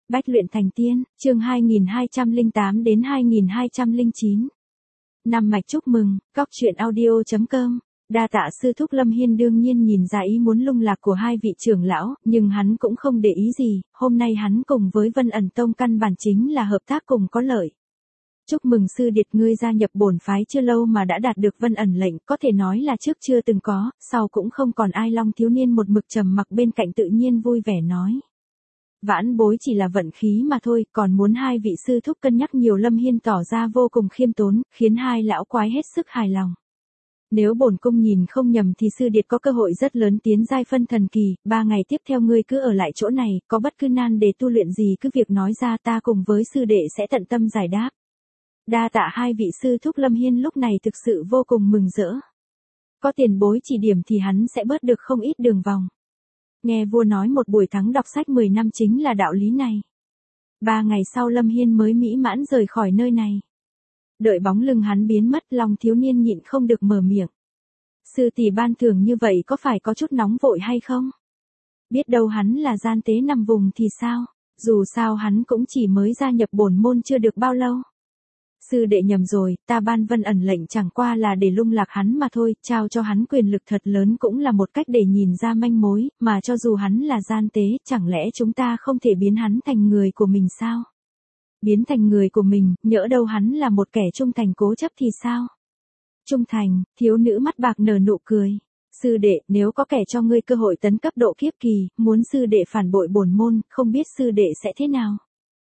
Bách luyện thành tiên, chương 2208 đến 2209. Năm mạch chúc mừng, góc truyện audio.com. Đa tạ sư thúc. Lâm Hiên đương nhiên nhìn ra ý muốn lung lạc của hai vị trưởng lão, nhưng hắn cũng không để ý gì, hôm nay hắn cùng với Vân Ẩn Tông căn bản chính là hợp tác cùng có lợi. Chúc mừng sư điệt, ngươi gia nhập bổn phái chưa lâu mà đã đạt được Vân Ẩn lệnh, có thể nói là trước chưa từng có, sau cũng không còn ai. Long thiếu niên một mực trầm mặc bên cạnh tự nhiên vui vẻ nói. Vãn bối chỉ là vận khí mà thôi, còn muốn hai vị sư thúc cân nhắc nhiều. Lâm Hiên tỏ ra vô cùng khiêm tốn, khiến hai lão quái hết sức hài lòng. Nếu bổn cung nhìn không nhầm thì sư điệt có cơ hội rất lớn tiến giai phân thần kỳ, 3 ngày tiếp theo ngươi cứ ở lại chỗ này, có bất cứ nan đề tu luyện gì cứ việc nói ra, ta cùng với sư đệ sẽ tận tâm giải đáp. Đa tạ hai vị sư thúc. Lâm Hiên lúc này thực sự vô cùng mừng rỡ. Có tiền bối chỉ điểm thì hắn sẽ bớt được không ít đường vòng. Nghe vua nói một buổi thắng đọc sách 10 năm chính là đạo lý này. 3 ngày sau Lâm Hiên mới mỹ mãn rời khỏi nơi này. Đợi bóng lưng hắn biến mất, Long thiếu niên nhịn không được mở miệng. Sư tỷ ban thưởng như vậy có phải có chút nóng vội hay không? Biết đâu hắn là gian tế nằm vùng thì sao? Dù sao hắn cũng chỉ mới gia nhập bổn môn chưa được bao lâu. Sư đệ nhầm rồi, ta ban Vân Ẩn lệnh chẳng qua là để lung lạc hắn mà thôi, trao cho hắn quyền lực thật lớn cũng là một cách để nhìn ra manh mối, mà cho dù hắn là gian tế, chẳng lẽ chúng ta không thể biến hắn thành người của mình sao? Biến thành người của mình, nhỡ đâu hắn là một kẻ trung thành cố chấp thì sao? Trung thành, thiếu nữ mắt bạc nở nụ cười. Sư đệ, nếu có kẻ cho ngươi cơ hội tấn cấp độ kiếp kỳ, muốn sư đệ phản bội bổn môn, không biết sư đệ sẽ thế nào?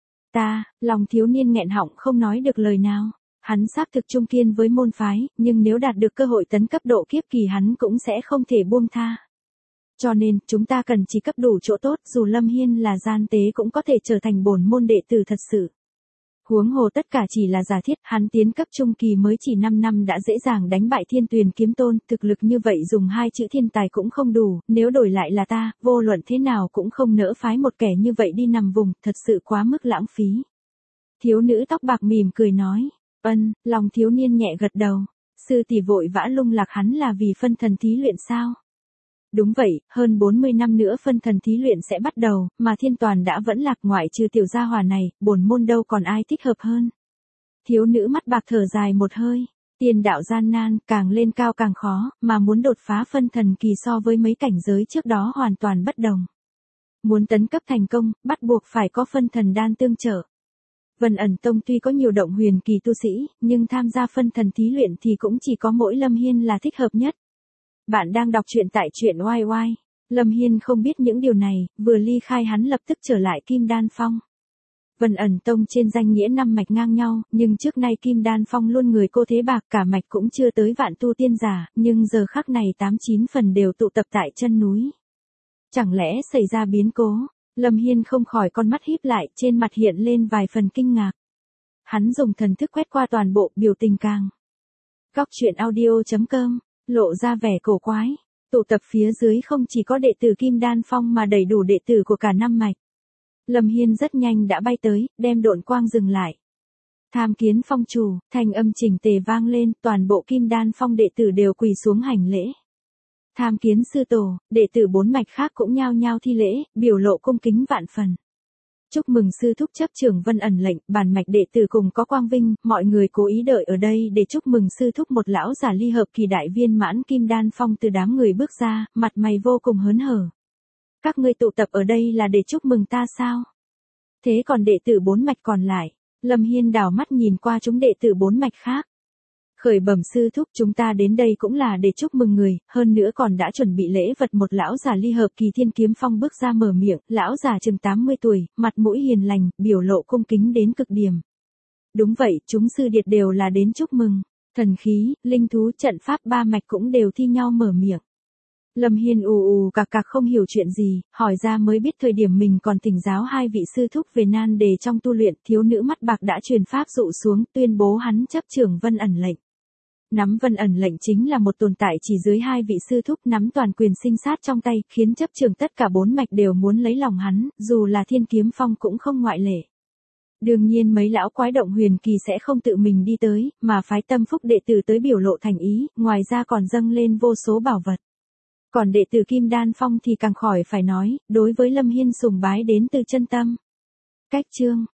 Lòng thiếu niên nghẹn họng không nói được lời nào. Hắn xác thực trung kiên với môn phái, nhưng nếu đạt được cơ hội tấn cấp độ kiếp kỳ hắn cũng sẽ không thể buông tha. Cho nên, chúng ta cần chỉ cấp đủ chỗ tốt, dù Lâm Hiên là gian tế cũng có thể trở thành bổn môn đệ tử thật sự. Huống hồ tất cả chỉ là giả thiết, hắn tiến cấp trung kỳ mới chỉ 5 năm đã dễ dàng đánh bại Thiên Tuyền Kiếm Tôn, thực lực như vậy dùng 2 chữ thiên tài cũng không đủ, nếu đổi lại là ta, vô luận thế nào cũng không nỡ phái một kẻ như vậy đi nằm vùng, thật sự quá mức lãng phí. Thiếu nữ tóc bạc mỉm cười nói, lòng thiếu niên nhẹ gật đầu, sư tỷ vội vã lung lạc hắn là vì phân thần thí luyện sao? Đúng vậy, hơn 40 năm nữa phân thần thí luyện sẽ bắt đầu, mà thiên toàn đã vẫn lạc, ngoại trừ tiểu gia hỏa này, bổn môn đâu còn ai thích hợp hơn. Thiếu nữ mắt bạc thở dài một hơi, tiên đạo gian nan, càng lên cao càng khó, mà muốn đột phá phân thần kỳ so với mấy cảnh giới trước đó hoàn toàn bất đồng. Muốn tấn cấp thành công, bắt buộc phải có phân thần đan tương trợ. Vân Ẩn Tông tuy có nhiều động huyền kỳ tu sĩ, nhưng tham gia phân thần thí luyện thì cũng chỉ có mỗi Lâm Hiên là thích hợp nhất. Bạn đang đọc truyện tại truyện YY. Lâm Hiên không biết những điều này, vừa ly khai hắn lập tức trở lại Kim Đan Phong. Vân Ẩn Tông trên danh nghĩa 5 mạch ngang nhau, nhưng trước nay Kim Đan Phong luôn người cô thế bạc, cả mạch cũng chưa tới vạn tu tiên giả, nhưng giờ khắc này 89 phần đều tụ tập tại chân núi. Chẳng lẽ xảy ra biến cố? Lâm Hiên không khỏi con mắt híp lại, trên mặt hiện lên vài phần kinh ngạc. Hắn dùng thần thức quét qua toàn bộ, biểu tình càng. Góc truyện audio.com, lộ ra vẻ cổ quái. Tụ tập phía dưới không chỉ có đệ tử Kim Đan Phong mà đầy đủ đệ tử của cả 5 mạch. Lâm Hiên rất nhanh đã bay tới, đem độn quang dừng lại. Tham kiến phong chủ, thanh âm chỉnh tề vang lên, toàn bộ Kim Đan Phong đệ tử đều quỳ xuống hành lễ. Tham kiến sư tổ, đệ tử 4 mạch khác cũng nhao nhao thi lễ, biểu lộ cung kính vạn phần. Chúc mừng sư thúc chấp trưởng Vân Ẩn lệnh, bản mạch đệ tử cùng có quang vinh, mọi người cố ý đợi ở đây để chúc mừng sư thúc. Một lão giả ly hợp kỳ đại viên mãn Kim Đan Phong từ đám người bước ra, mặt mày vô cùng hớn hở. Các ngươi tụ tập ở đây là để chúc mừng ta sao? Thế còn đệ tử 4 mạch còn lại? Lâm Hiên đảo mắt nhìn qua chúng đệ tử 4 mạch khác. Khởi bẩm sư thúc, chúng ta đến đây cũng là để chúc mừng người, hơn nữa còn đã chuẩn bị lễ vật. Một lão già ly hợp kỳ Thiên Kiếm Phong bước ra mở miệng, lão già chừng 80 tuổi, mặt mũi hiền lành, biểu lộ cung kính đến cực điểm. Đúng vậy, chúng sư điệt đều là đến chúc mừng. Thần khí, linh thú, trận pháp 3 mạch cũng đều thi nhau mở miệng. Lâm Hiên cạc không hiểu chuyện gì, hỏi ra mới biết thời điểm mình còn thỉnh giáo hai vị sư thúc về nan đề trong tu luyện, thiếu nữ mắt bạc đã truyền pháp dụ xuống, tuyên bố hắn chấp trưởng Vân Ẩn lệnh. Nắm Vân Ẩn lệnh chính là một tồn tại chỉ dưới hai vị sư thúc, nắm toàn quyền sinh sát trong tay, khiến chấp trưởng tất cả 4 mạch đều muốn lấy lòng hắn, dù là Thiên Kiếm Phong cũng không ngoại lệ. Đương nhiên mấy lão quái động huyền kỳ sẽ không tự mình đi tới, mà phái tâm phúc đệ tử tới biểu lộ thành ý, ngoài ra còn dâng lên vô số bảo vật. Còn đệ tử Kim Đan Phong thì càng khỏi phải nói, đối với Lâm Hiên sùng bái đến từ chân tâm. Cách chương